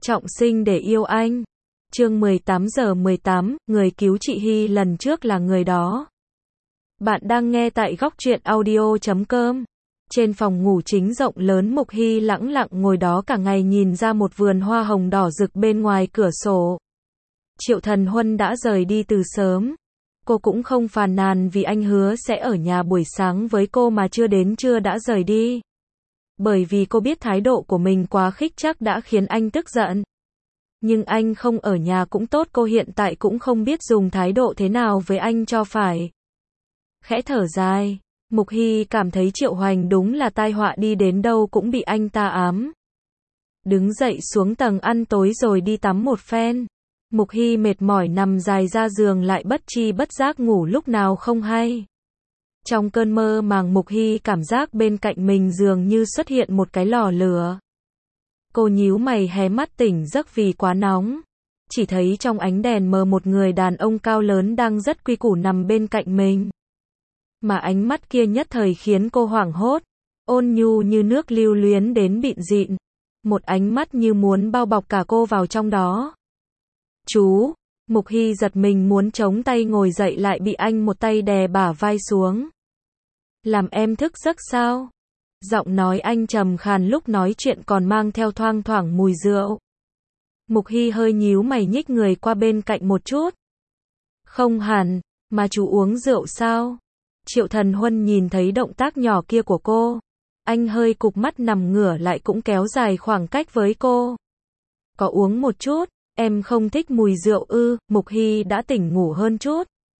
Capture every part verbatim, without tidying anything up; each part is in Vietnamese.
Trọng sinh để yêu anh. Chương mười tám giờ mười tám, người cứu chị Hy lần trước là người đó. Bạn đang nghe tại góc truyện audio chấm com. Trên phòng ngủ chính rộng lớn, Mục Hy lẳng lặng ngồi đó cả ngày nhìn ra một vườn hoa hồng đỏ rực bên ngoài cửa sổ. Triệu Thần Huân đã rời đi từ sớm. Cô cũng không phàn nàn vì anh hứa sẽ ở nhà buổi sáng với cô mà chưa đến trưa đã rời đi. Bởi vì cô biết thái độ của mình quá khích chắc đã khiến anh tức giận. Nhưng anh không ở nhà cũng tốt, cô hiện tại cũng không biết dùng thái độ thế nào với anh cho phải. Khẽ thở dài, Mục Hy cảm thấy Triệu Hoành đúng là tai họa, đi đến đâu cũng bị anh ta ám. Đứng dậy xuống tầng ăn tối rồi đi tắm một phen. Mục Hy mệt mỏi nằm dài ra giường lại bất tri bất giác ngủ lúc nào không hay. Trong cơn mơ màng, Mục Hy cảm giác bên cạnh mình dường như xuất hiện một cái lò lửa. Cô nhíu mày hé mắt tỉnh giấc vì quá nóng. Chỉ thấy trong ánh đèn mờ một người đàn ông cao lớn đang rất quy củ nằm bên cạnh mình. Mà ánh mắt kia nhất thời khiến cô hoảng hốt. Ôn nhu như nước, lưu luyến đến bịn dịn. Một ánh mắt như muốn bao bọc cả cô vào trong đó. Chú! Mục Hy giật mình muốn chống tay ngồi dậy lại bị anh một tay đè bả vai xuống. Làm em thức giấc sao? Giọng nói anh trầm khàn, lúc nói chuyện còn mang theo thoang thoảng mùi rượu. Mục Hy hơi nhíu mày nhích người qua bên cạnh một chút. Không hẳn, mà chú uống rượu sao? Triệu Thần Huân nhìn thấy động tác nhỏ kia của cô. Anh hơi cụp mắt nằm ngửa lại cũng kéo dài khoảng cách với cô. Có uống một chút, em không thích mùi rượu ư? Mục Hy đã tỉnh ngủ hơn chút.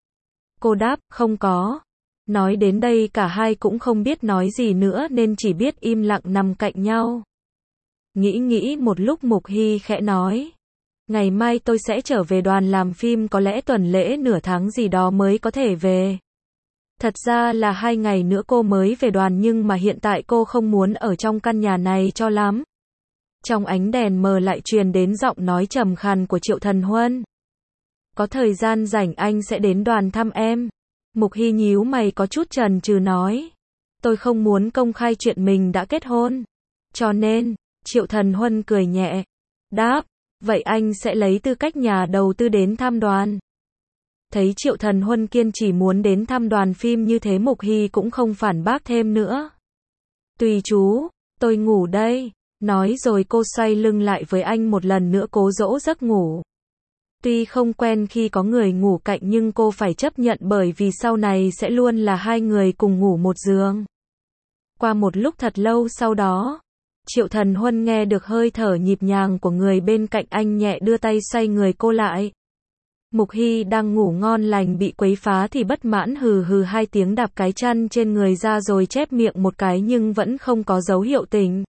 Cô đáp, không có. Nói đến đây cả hai cũng không biết nói gì nữa nên chỉ biết im lặng nằm cạnh nhau. Nghĩ nghĩ một lúc, Mục Hy khẽ nói. Ngày mai tôi sẽ trở về đoàn làm phim, có lẽ tuần lễ nửa tháng gì đó mới có thể về. Thật ra là hai ngày nữa cô mới về đoàn, nhưng mà hiện tại cô không muốn ở trong căn nhà này cho lắm. Trong ánh đèn mờ lại truyền đến giọng nói trầm khàn của Triệu Thần Huân. Có thời gian rảnh anh sẽ đến đoàn thăm em. Mục Hy nhíu mày có chút chần chừ nói. Tôi không muốn công khai chuyện mình đã kết hôn. Cho nên, Triệu Thần Huân cười nhẹ. Đáp, vậy anh sẽ lấy tư cách nhà đầu tư đến thăm đoàn. Thấy Triệu Thần Huân kiên trì muốn đến thăm đoàn phim như thế, Mục Hy cũng không phản bác thêm nữa. Tùy chú, tôi ngủ đây. Nói rồi cô xoay lưng lại với anh một lần nữa cố dỗ giấc ngủ. Tuy không quen khi có người ngủ cạnh nhưng cô phải chấp nhận, bởi vì sau này sẽ luôn là hai người cùng ngủ một giường. Qua một lúc thật lâu sau đó, Triệu Thần Huân nghe được hơi thở nhịp nhàng của người bên cạnh anh, nhẹ đưa tay xoay người cô lại. Mục Hy đang ngủ ngon lành bị quấy phá thì bất mãn hừ hừ hai tiếng, đạp cái chăn trên người ra rồi chép miệng một cái nhưng vẫn không có dấu hiệu tỉnh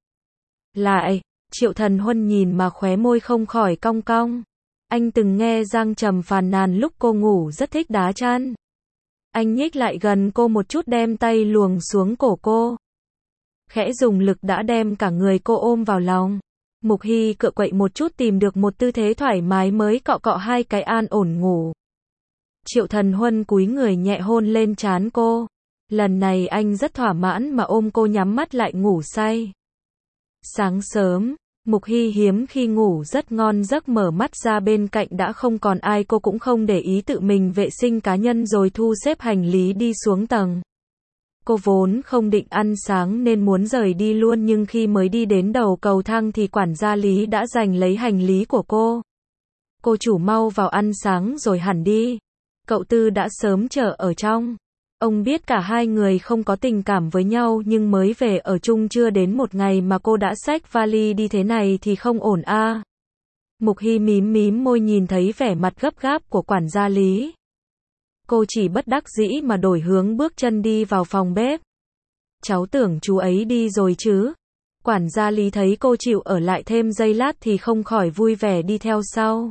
lại. Triệu Thần Huân nhìn mà khóe môi không khỏi cong cong. Anh từng nghe Giang Trầm phàn nàn lúc cô ngủ rất thích đá chăn. Anh nhích lại gần cô một chút, đem tay luồn xuống cổ cô. Khẽ dùng lực đã đem cả người cô ôm vào lòng. Mục Hy cựa quậy một chút, tìm được một tư thế thoải mái mới cọ cọ hai cái an ổn ngủ. Triệu Thần Huân cúi người nhẹ hôn lên trán cô. Lần này anh rất thỏa mãn mà ôm cô nhắm mắt lại ngủ say. Sáng sớm, Mục Hy hiếm khi ngủ rất ngon giấc, mở mắt ra bên cạnh đã không còn ai, cô cũng không để ý, tự mình vệ sinh cá nhân rồi thu xếp hành lý đi xuống tầng. Cô vốn không định ăn sáng nên muốn rời đi luôn, nhưng khi mới đi đến đầu cầu thang thì quản gia Lý đã giành lấy hành lý của cô. Cô chủ mau vào ăn sáng rồi hẳn đi. Cậu Tư đã sớm chờ ở trong. Ông biết cả hai người không có tình cảm với nhau nhưng mới về ở chung chưa đến một ngày mà cô đã xách vali đi thế này thì không ổn a. À. Mục Hy mím mím môi nhìn thấy vẻ mặt gấp gáp của quản gia Lý. Cô chỉ bất đắc dĩ mà đổi hướng bước chân đi vào phòng bếp. Cháu tưởng chú ấy đi rồi chứ. Quản gia Lý thấy cô chịu ở lại thêm giây lát thì không khỏi vui vẻ đi theo sau.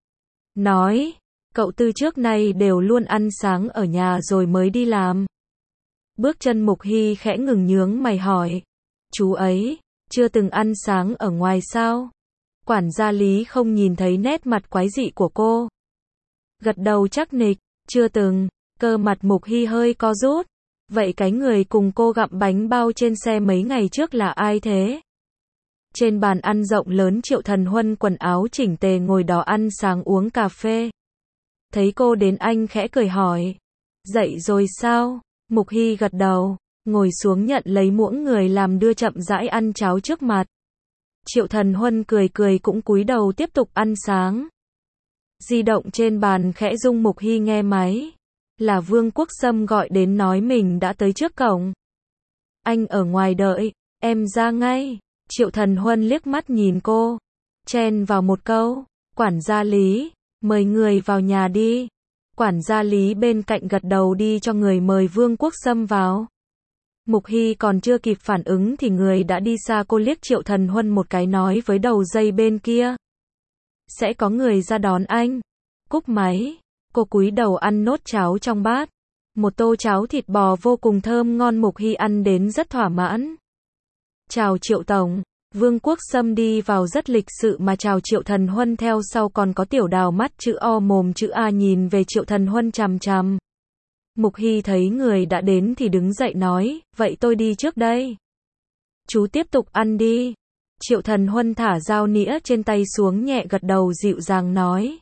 Nói, cậu Tư trước nay đều luôn ăn sáng ở nhà rồi mới đi làm. Bước chân Mục Hy khẽ ngừng, nhướng mày hỏi. Chú ấy, chưa từng ăn sáng ở ngoài sao? Quản gia Lý không nhìn thấy nét mặt quái dị của cô. Gật đầu chắc nịch, chưa từng. Cơ mặt Mục Hy hơi co rút. Vậy cái người cùng cô gặm bánh bao trên xe mấy ngày trước là ai thế? Trên bàn ăn rộng lớn Triệu Thần Huân quần áo chỉnh tề ngồi đó ăn sáng uống cà phê. Thấy cô đến anh khẽ cười hỏi. Dậy rồi sao? Mục Hy gật đầu, ngồi xuống nhận lấy muỗng người làm đưa chậm rãi ăn cháo trước mặt. Triệu Thần Huân cười cười cũng cúi đầu tiếp tục ăn sáng. Di động trên bàn khẽ rung, Mục Hy nghe máy. Là Vương Quốc Sâm gọi đến nói mình đã tới trước cổng. Anh ở ngoài đợi, em ra ngay. Triệu Thần Huân liếc mắt nhìn cô, chen vào một câu. Quản gia Lý, mời người vào nhà đi. Quản gia Lý bên cạnh gật đầu đi cho người mời Vương Quốc Sâm vào. Mục Hy còn chưa kịp phản ứng thì người đã đi xa, cô liếc Triệu Thần Huân một cái nói với đầu dây bên kia. Sẽ có người ra đón anh. Cúp máy, cô cúi đầu ăn nốt cháo trong bát. Một tô cháo thịt bò vô cùng thơm ngon, Mục Hy ăn đến rất thỏa mãn. Chào Triệu Tổng. Vương Quốc Sâm đi vào rất lịch sự mà chào Triệu Thần Huân, theo sau còn có Tiểu Đào mắt chữ O mồm chữ A nhìn về Triệu Thần Huân chằm chằm. Mục Hy thấy người đã đến thì đứng dậy nói, vậy tôi đi trước đây. Chú tiếp tục ăn đi. Triệu Thần Huân thả dao nĩa trên tay xuống nhẹ gật đầu dịu dàng nói.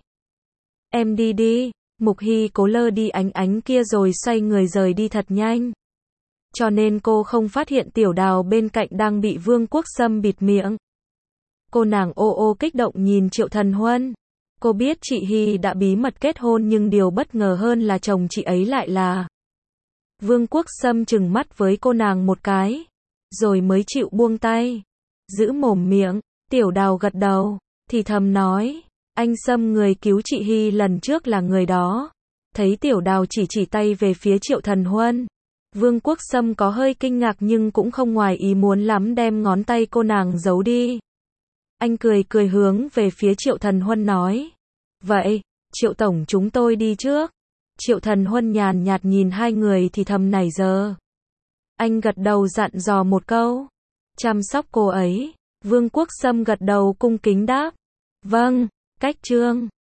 Em đi đi. Mục Hy cố lơ đi ánh ánh kia rồi xoay người rời đi thật nhanh. Cho nên cô không phát hiện Tiểu Đào bên cạnh đang bị Vương Quốc Sâm bịt miệng. Cô nàng ô ô kích động nhìn Triệu Thần Huân. Cô biết chị Hy đã bí mật kết hôn nhưng điều bất ngờ hơn là chồng chị ấy lại là Vương Quốc Sâm. Trừng mắt với cô nàng một cái, rồi mới chịu buông tay. Giữ mồm miệng, Tiểu Đào gật đầu, thì thầm nói, anh Sâm người cứu chị Hy lần trước là người đó. Thấy Tiểu Đào chỉ chỉ tay về phía Triệu Thần Huân, Vương Quốc Sâm có hơi kinh ngạc nhưng cũng không ngoài ý muốn lắm, đem ngón tay cô nàng giấu đi. Anh cười cười hướng về phía Triệu Thần Huân nói. Vậy, Triệu Tổng chúng tôi đi trước. Triệu Thần Huân nhàn nhạt nhìn hai người thì thầm nảy giờ. Anh gật đầu dặn dò một câu. Chăm sóc cô ấy. Vương Quốc Sâm gật đầu cung kính đáp. Vâng, cách chương.